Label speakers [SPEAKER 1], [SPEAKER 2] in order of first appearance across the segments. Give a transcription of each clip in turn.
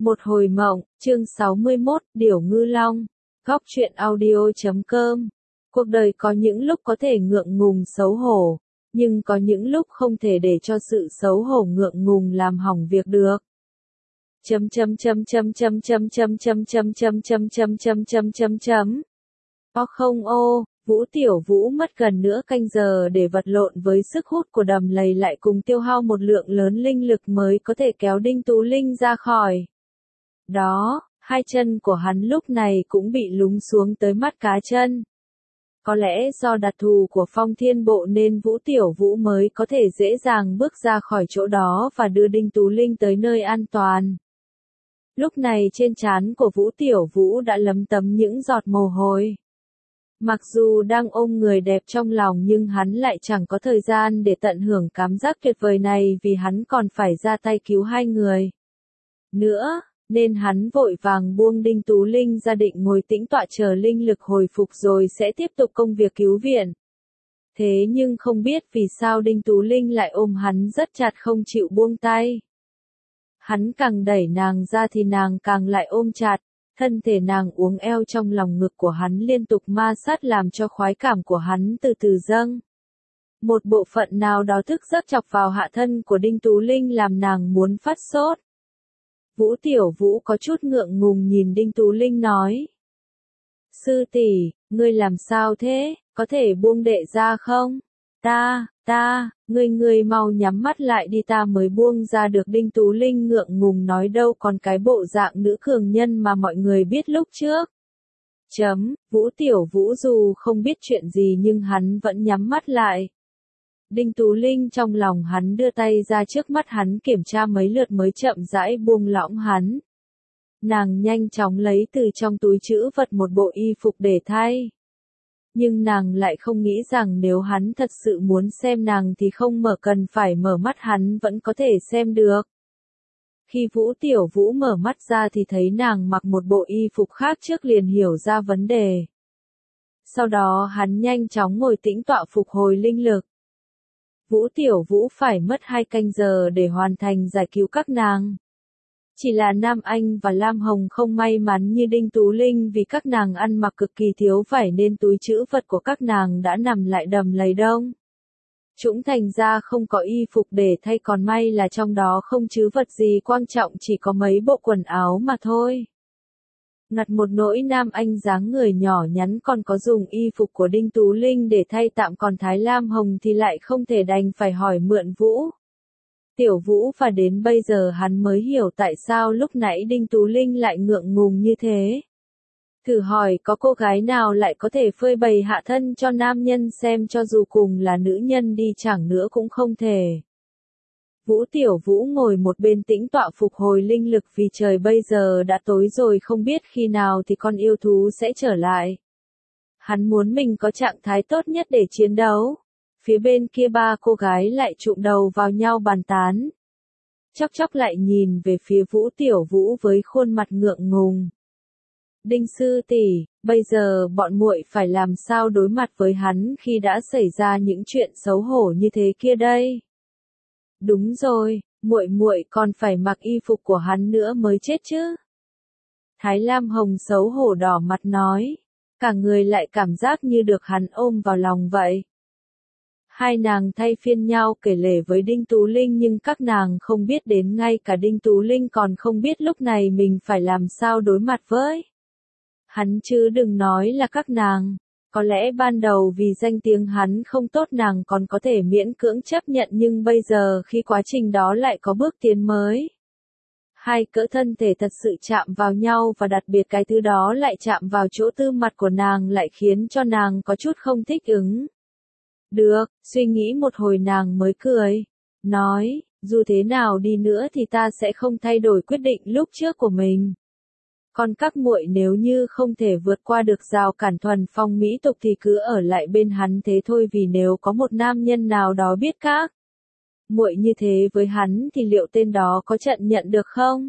[SPEAKER 1] Một hồi mộng, chương 61, Điểu Ngư Long. Góc truyện audio.com. Cuộc đời có những lúc có thể ngượng ngùng xấu hổ, nhưng có những lúc không thể để cho sự xấu hổ ngượng ngùng làm hỏng việc được. O không ô, Vũ Tiểu Vũ mất gần nửa canh giờ để vật lộn với sức hút của đầm lầy lại cùng tiêu hao một lượng lớn linh lực mới có thể kéo Đinh Tú Linh ra khỏi đó, hai chân của hắn lúc này cũng bị lún xuống tới mắt cá chân. Có lẽ do đặc thù của Phong Thiên Bộ nên Vũ Tiểu Vũ mới có thể dễ dàng bước ra khỏi chỗ đó và đưa Đinh Tú Linh tới nơi an toàn. Lúc này trên trán của Vũ Tiểu Vũ đã lấm tấm những giọt mồ hôi. Mặc dù đang ôm người đẹp trong lòng nhưng hắn lại chẳng có thời gian để tận hưởng cảm giác tuyệt vời này vì hắn còn phải ra tay cứu hai người nữa, nên hắn vội vàng buông Đinh Tú Linh ra định ngồi tĩnh tọa chờ linh lực hồi phục rồi sẽ tiếp tục công việc cứu viện. Thế nhưng không biết vì sao Đinh Tú Linh lại ôm hắn rất chặt không chịu buông tay. Hắn càng đẩy nàng ra thì nàng càng lại ôm chặt. Thân thể nàng uốn eo trong lòng ngực của hắn liên tục ma sát làm cho khoái cảm của hắn từ từ dâng. Một bộ phận nào đó thức giấc chọc vào hạ thân của Đinh Tú Linh làm nàng muốn phát sốt. Vũ Tiểu Vũ có chút ngượng ngùng nhìn Đinh Tú Linh nói. Sư tỷ, ngươi làm sao thế, có thể buông đệ ra không? Ngươi mau nhắm mắt lại đi ta mới buông ra được. Đinh Tú Linh ngượng ngùng nói đâu còn cái bộ dạng nữ cường nhân mà mọi người biết lúc trước. Vũ Tiểu Vũ dù không biết chuyện gì nhưng hắn vẫn nhắm mắt lại. Đinh Tú Linh trong lòng hắn đưa tay ra trước mắt hắn kiểm tra mấy lượt mới chậm rãi buông lỏng hắn. Nàng nhanh chóng lấy từ trong túi trữ vật một bộ y phục để thay. Nhưng nàng lại không nghĩ rằng nếu hắn thật sự muốn xem nàng thì không cần phải mở mắt hắn vẫn có thể xem được. Khi Vũ Tiểu Vũ mở mắt ra thì thấy nàng mặc một bộ y phục khác trước liền hiểu ra vấn đề. Sau đó hắn nhanh chóng ngồi tĩnh tọa phục hồi linh lực. Vũ Tiểu Vũ phải mất 2 canh giờ để hoàn thành giải cứu các nàng. Chỉ là Nam Anh và Lam Hồng không may mắn như Đinh Tú Linh vì các nàng ăn mặc cực kỳ thiếu vải nên túi trữ vật của các nàng đã nằm lại đầm lầy đông. Chúng thành ra không có y phục để thay còn may là trong đó không trữ vật gì quan trọng chỉ có mấy bộ quần áo mà thôi. Ngặt một nỗi Nam Anh dáng người nhỏ nhắn còn có dùng y phục của Đinh Tú Linh để thay tạm còn Thái Lam Hồng thì lại không thể đành phải hỏi mượn Vũ Tiểu Vũ và đến bây giờ hắn mới hiểu tại sao lúc nãy Đinh Tú Linh lại ngượng ngùng như thế. Thử hỏi có cô gái nào lại có thể phơi bày hạ thân cho nam nhân xem cho dù cùng là nữ nhân đi chẳng nữa cũng không thể. Vũ Tiểu Vũ ngồi một bên tĩnh tọa phục hồi linh lực vì trời bây giờ đã tối rồi không biết khi nào thì con yêu thú sẽ trở lại. Hắn muốn mình có trạng thái tốt nhất để chiến đấu. Phía bên kia ba cô gái lại chụm đầu vào nhau bàn tán. Chốc lại nhìn về phía Vũ Tiểu Vũ với khuôn mặt ngượng ngùng. Đinh sư tỷ, bây giờ bọn muội phải làm sao đối mặt với hắn khi đã xảy ra những chuyện xấu hổ như thế kia đây? Đúng rồi, muội còn phải mặc y phục của hắn nữa mới chết chứ. Thái Lam Hồng xấu hổ đỏ mặt nói, cả người lại cảm giác như được hắn ôm vào lòng vậy. Hai nàng thay phiên nhau kể lể với Đinh Tú Linh nhưng các nàng không biết đến ngay cả Đinh Tú Linh còn không biết lúc này mình phải làm sao đối mặt với hắn chứ đừng nói là các nàng. Có lẽ ban đầu vì danh tiếng hắn không tốt nàng còn có thể miễn cưỡng chấp nhận nhưng bây giờ khi quá trình đó lại có bước tiến mới. Hai cỡ thân thể thật sự chạm vào nhau và đặc biệt cái thứ đó lại chạm vào chỗ tư mặt của nàng lại khiến cho nàng có chút không thích ứng. Được, suy nghĩ một hồi nàng mới cười. Nói, dù thế nào đi nữa thì ta sẽ không thay đổi quyết định lúc trước của mình. Còn các muội nếu như không thể vượt qua được rào cản thuần phong mỹ tục thì cứ ở lại bên hắn thế thôi vì nếu có một nam nhân nào đó biết các muội như thế với hắn thì liệu tên đó có nhận nhận được không?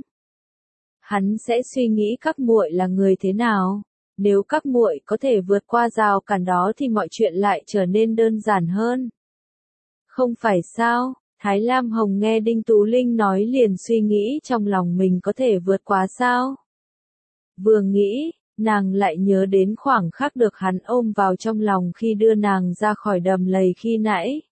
[SPEAKER 1] Hắn sẽ suy nghĩ các muội là người thế nào? Nếu các muội có thể vượt qua rào cản đó thì mọi chuyện lại trở nên đơn giản hơn. Không phải sao? Thái Lam Hồng nghe Đinh Tú Linh nói liền suy nghĩ trong lòng mình có thể vượt qua sao. Vừa nghĩ, nàng lại nhớ đến khoảng khắc được hắn ôm vào trong lòng khi đưa nàng ra khỏi đầm lầy khi nãy.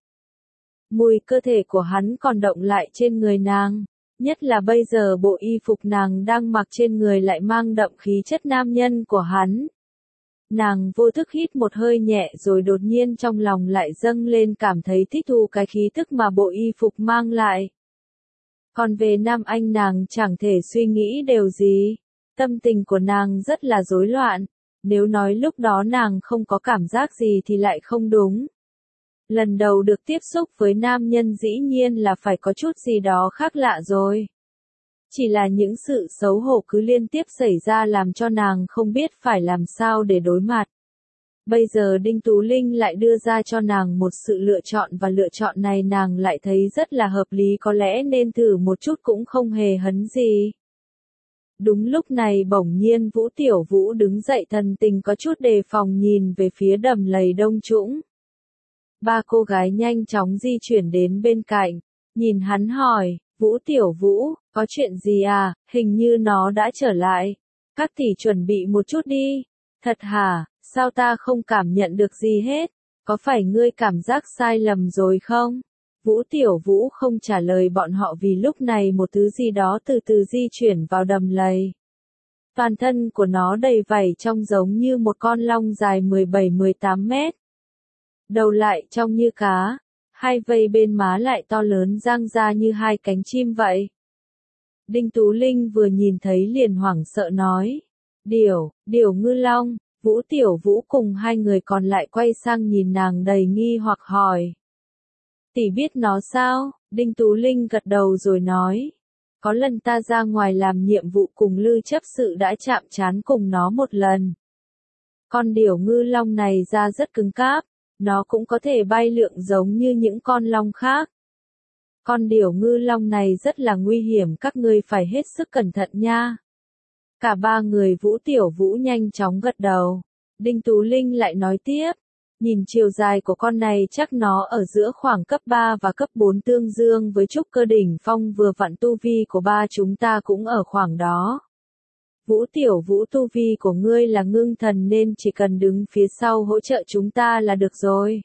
[SPEAKER 1] Mùi cơ thể của hắn còn động lại trên người nàng, nhất là bây giờ bộ y phục nàng đang mặc trên người lại mang đậm khí chất nam nhân của hắn. Nàng vô thức hít một hơi nhẹ rồi đột nhiên trong lòng lại dâng lên cảm thấy thích thú cái khí tức mà bộ y phục mang lại. Còn về Nam Anh nàng chẳng thể suy nghĩ điều gì. Tâm tình của nàng rất là rối loạn. Nếu nói lúc đó nàng không có cảm giác gì thì lại không đúng. Lần đầu được tiếp xúc với nam nhân dĩ nhiên là phải có chút gì đó khác lạ rồi. Chỉ là những sự xấu hổ cứ liên tiếp xảy ra làm cho nàng không biết phải làm sao để đối mặt. Bây giờ Đinh Tú Linh lại đưa ra cho nàng một sự lựa chọn và lựa chọn này nàng lại thấy rất là hợp lý, có lẽ nên thử một chút cũng không hề hấn gì. Đúng lúc này bỗng nhiên Vũ Tiểu Vũ đứng dậy, thần tình có chút đề phòng nhìn về phía đầm lầy đông trũng. Ba cô gái nhanh chóng di chuyển đến bên cạnh, nhìn hắn hỏi, Vũ Tiểu Vũ, có chuyện gì à, hình như nó đã trở lại. Các tỷ chuẩn bị một chút đi. Thật hả, sao ta không cảm nhận được gì hết, có phải ngươi cảm giác sai lầm rồi không? Vũ Tiểu Vũ không trả lời bọn họ vì lúc này một thứ gì đó từ từ di chuyển vào đầm lầy. Toàn thân của nó đầy vảy trông giống như một con long dài 17-18 mét. Đầu lại trông như cá, hai vây bên má lại to lớn dang ra như hai cánh chim vậy. Đinh Tú Linh vừa nhìn thấy liền hoảng sợ nói. Điểu ngư long. Vũ Tiểu Vũ cùng hai người còn lại quay sang nhìn nàng đầy nghi hoặc hỏi. Tỷ biết nó sao? Đinh Tú Linh gật đầu rồi nói. Có lần ta ra ngoài làm nhiệm vụ cùng Lư chấp sự đã chạm trán cùng nó một lần. Con điểu ngư long này da rất cứng cáp, nó cũng có thể bay lượn giống như những con long khác. Con điểu ngư long này rất là nguy hiểm, các ngươi phải hết sức cẩn thận nha. Cả ba người Vũ Tiểu Vũ nhanh chóng gật đầu. Đinh Tú Linh lại nói tiếp. Nhìn chiều dài của con này chắc nó ở giữa khoảng cấp 3 và cấp 4 tương dương với trúc cơ đỉnh phong, vừa vặn tu vi của ba chúng ta cũng ở khoảng đó. Vũ Tiểu Vũ, tu vi của ngươi là ngưng thần nên chỉ cần đứng phía sau hỗ trợ chúng ta là được rồi.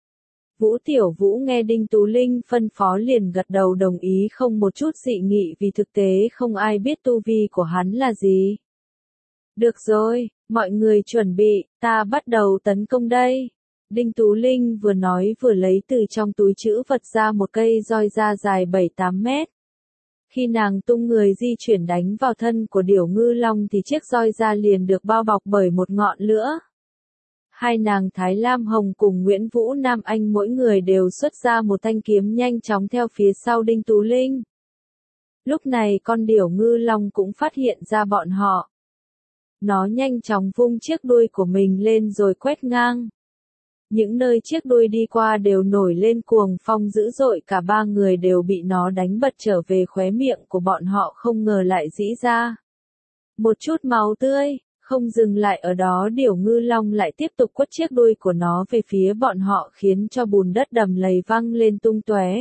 [SPEAKER 1] Vũ Tiểu Vũ nghe Đinh Tú Linh phân phó liền gật đầu đồng ý, không một chút dị nghị vì thực tế không ai biết tu vi của hắn là gì. Được rồi, mọi người chuẩn bị, ta bắt đầu tấn công đây. Đinh Tú Linh vừa nói vừa lấy từ trong túi trữ vật ra một cây roi da dài 7-8 mét. Khi nàng tung người di chuyển đánh vào thân của điểu ngư long thì chiếc roi da liền được bao bọc bởi một ngọn lửa. Hai nàng Thái Lam Hồng cùng Nguyễn Vũ Nam Anh mỗi người đều xuất ra một thanh kiếm nhanh chóng theo phía sau Đinh Tú Linh. Lúc này con điểu ngư long cũng phát hiện ra bọn họ. Nó nhanh chóng vung chiếc đuôi của mình lên rồi quét ngang. Những nơi chiếc đuôi đi qua đều nổi lên cuồng phong dữ dội, cả ba người đều bị nó đánh bật trở về, khóe miệng của bọn họ không ngờ lại rỉ ra một chút máu tươi. Không dừng lại ở đó, điểu ngư long lại tiếp tục quất chiếc đuôi của nó về phía bọn họ khiến cho bùn đất đầm lầy văng lên tung tóe.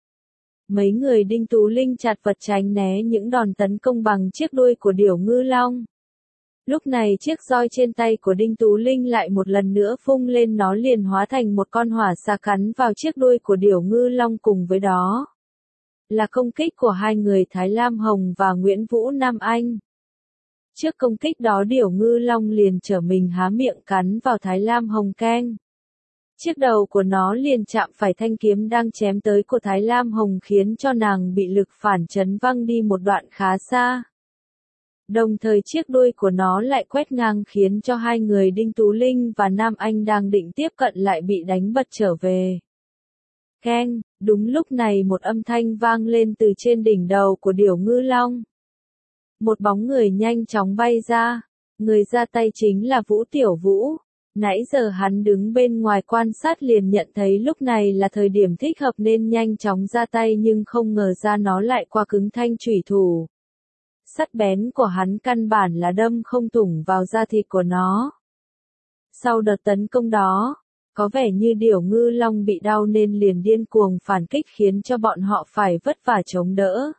[SPEAKER 1] Mấy người Đinh Tú Linh chặt vật tránh né những đòn tấn công bằng chiếc đuôi của điểu ngư long. Lúc này chiếc roi trên tay của Đinh Tú Linh lại một lần nữa vung lên, nó liền hóa thành một con hỏa xà cắn vào chiếc đuôi của điểu ngư long, cùng với đó là công kích của hai người Thái Lam Hồng và Nguyễn Vũ Nam Anh. Trước công kích đó điểu ngư long liền trở mình há miệng cắn vào Thái Lam Hồng keng. Chiếc đầu của nó liền chạm phải thanh kiếm đang chém tới của Thái Lam Hồng khiến cho nàng bị lực phản chấn văng đi một đoạn khá xa. Đồng thời chiếc đuôi của nó lại quét ngang khiến cho hai người Đinh Tú Linh và Nam Anh đang định tiếp cận lại bị đánh bật trở về. Keng, đúng lúc này một âm thanh vang lên từ trên đỉnh đầu của điểu ngư long. Một bóng người nhanh chóng bay ra, người ra tay chính là Vũ Tiểu Vũ. Nãy giờ hắn đứng bên ngoài quan sát liền nhận thấy lúc này là thời điểm thích hợp nên nhanh chóng ra tay, nhưng không ngờ ra nó lại qua cứng thanh chủy thủ. Sắt bén của hắn căn bản là đâm không thủng vào da thịt của nó. Sau đợt tấn công đó, Có vẻ như Điểu Ngư Long bị đau nên liền điên cuồng phản kích khiến cho bọn họ phải vất vả chống đỡ.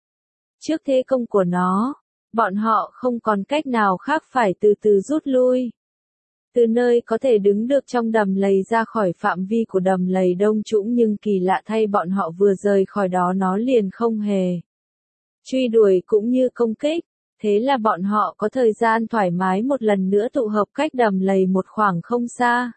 [SPEAKER 1] Trước thế công của nó, bọn họ không còn cách nào khác phải từ từ rút lui. Từ nơi có thể đứng được trong đầm lầy ra khỏi phạm vi của đầm lầy đông trũng, nhưng kỳ lạ thay bọn họ vừa rời khỏi đó nó liền không hề truy đuổi cũng như công kích. Thế là bọn họ có thời gian thoải mái một lần nữa tụ hợp cách đầm lầy một khoảng không xa.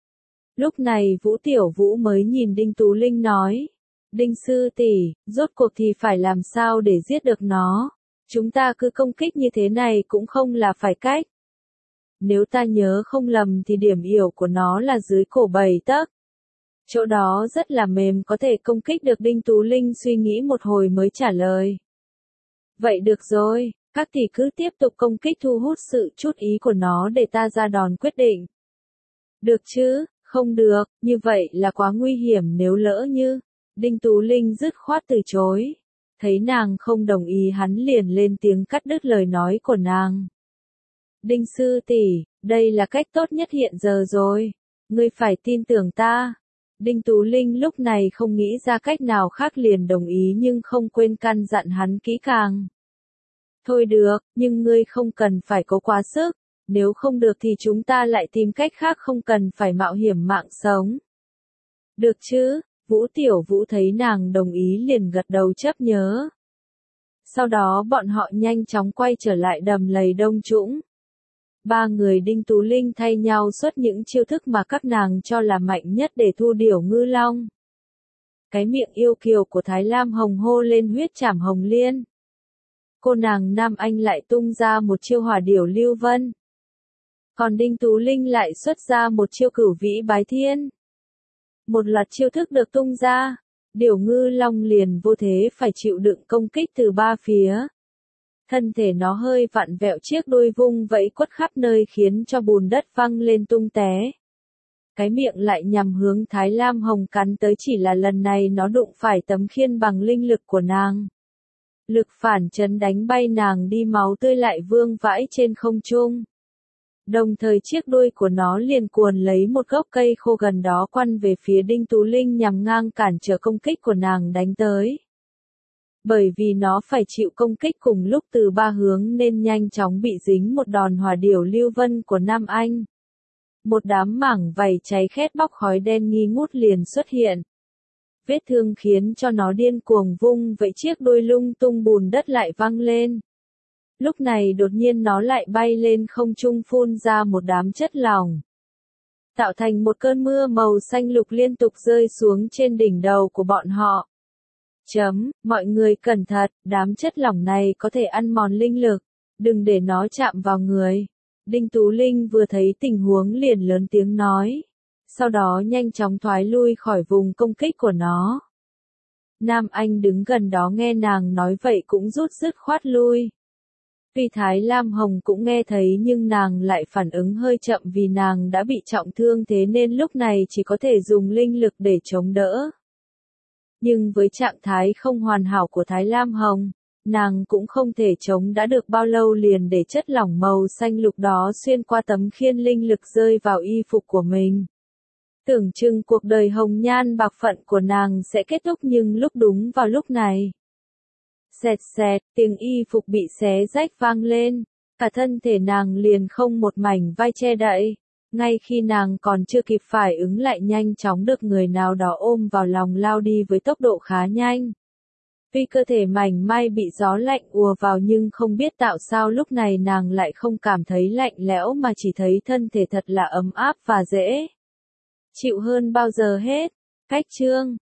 [SPEAKER 1] Lúc này Vũ Tiểu Vũ mới nhìn Đinh Tú Linh nói. Đinh sư tỷ, rốt cuộc thì phải làm sao để giết được nó? Chúng ta cứ công kích như thế này cũng không là phải cách. Nếu ta nhớ không lầm thì điểm yểu của nó là dưới cổ 7 tấc. Chỗ đó rất là mềm, có thể công kích được. Đinh Tú Linh suy nghĩ một hồi mới trả lời. Vậy được rồi, các tỷ cứ tiếp tục công kích thu hút sự chú ý của nó để ta ra đòn quyết định. Được chứ, không được, như vậy là quá nguy hiểm nếu lỡ như. Đinh Tú Linh dứt khoát từ chối. Thấy nàng không đồng ý hắn liền lên tiếng cắt đứt lời nói của nàng. Đinh sư tỷ, đây là cách tốt nhất hiện giờ rồi. Ngươi phải tin tưởng ta. Đinh Tú Linh lúc này không nghĩ ra cách nào khác liền đồng ý nhưng không quên căn dặn hắn kỹ càng. Thôi được, nhưng ngươi không cần phải cố quá sức. Nếu không được thì chúng ta lại tìm cách khác, không cần phải mạo hiểm mạng sống. Được chứ? Vũ Tiểu Vũ thấy nàng đồng ý liền gật đầu chấp nhớ. Sau đó bọn họ nhanh chóng quay trở lại đầm lầy đông trũng. Ba người Đinh Tú Linh thay nhau xuất những chiêu thức mà các nàng cho là mạnh nhất để thu Điểu Ngư Long. Cái miệng yêu kiều của Thái Lam Hồng hô lên huyết trảm hồng liên. Cô nàng Nam Anh lại tung ra một chiêu hỏa điểu lưu vân. Còn Đinh Tú Linh lại xuất ra một chiêu cửu vĩ bái thiên. Một loạt chiêu thức được tung ra, Điểu Ngư Long liền vô thế phải chịu đựng công kích từ ba phía. Thân thể nó hơi vặn vẹo, chiếc đuôi vung vẫy quất khắp nơi khiến cho bùn đất văng lên tung té. Cái miệng lại nhằm hướng Thái Lam Hồng cắn tới, chỉ là lần này nó đụng phải tấm khiên bằng linh lực của nàng. Lực phản chấn đánh bay nàng đi, máu tươi lại vương vãi trên không trung. Đồng thời chiếc đuôi của nó liền cuồn lấy một gốc cây khô gần đó quăn về phía Đinh Tú Linh nhằm ngang cản trở công kích của nàng đánh tới. Bởi vì nó phải chịu công kích cùng lúc từ ba hướng nên nhanh chóng bị dính một đòn hỏa điểu lưu vân của Nam Anh. Một đám mảng vảy cháy khét bốc khói đen nghi ngút liền xuất hiện. Vết thương khiến cho nó điên cuồng vung vậy chiếc đuôi, lung tung bùn đất lại văng lên. Lúc này đột nhiên nó lại bay lên không trung, phun ra một đám chất lỏng. Tạo thành một cơn mưa màu xanh lục liên tục rơi xuống trên đỉnh đầu của bọn họ. Mọi người cẩn thận, đám chất lỏng này có thể ăn mòn linh lực, đừng để nó chạm vào người. Đinh Tú Linh vừa thấy tình huống liền lớn tiếng nói. Sau đó nhanh chóng thoái lui khỏi vùng công kích của nó. Nam Anh đứng gần đó nghe nàng nói vậy cũng rút dứt khoát lui. Tuy Thái Lam Hồng cũng nghe thấy nhưng nàng lại phản ứng hơi chậm vì nàng đã bị trọng thương, thế nên lúc này chỉ có thể dùng linh lực để chống đỡ. Nhưng với trạng thái không hoàn hảo của Thái Lam Hồng, nàng cũng không thể chống đã được bao lâu liền để chất lỏng màu xanh lục đó xuyên qua tấm khiên linh lực rơi vào y phục của mình. Tưởng chừng cuộc đời hồng nhan bạc phận của nàng sẽ kết thúc, nhưng đúng vào lúc này. Xẹt xẹt, tiếng y phục bị xé rách vang lên, cả thân thể nàng liền không một mảnh vai che đậy. Ngay khi nàng còn chưa kịp phản ứng lại nhanh chóng được người nào đó ôm vào lòng lao đi với tốc độ khá nhanh. Tuy cơ thể mảnh mai bị gió lạnh ùa vào nhưng không biết tạo sao lúc này nàng lại không cảm thấy lạnh lẽo mà chỉ thấy thân thể thật là ấm áp và dễ chịu hơn bao giờ hết. Cách chương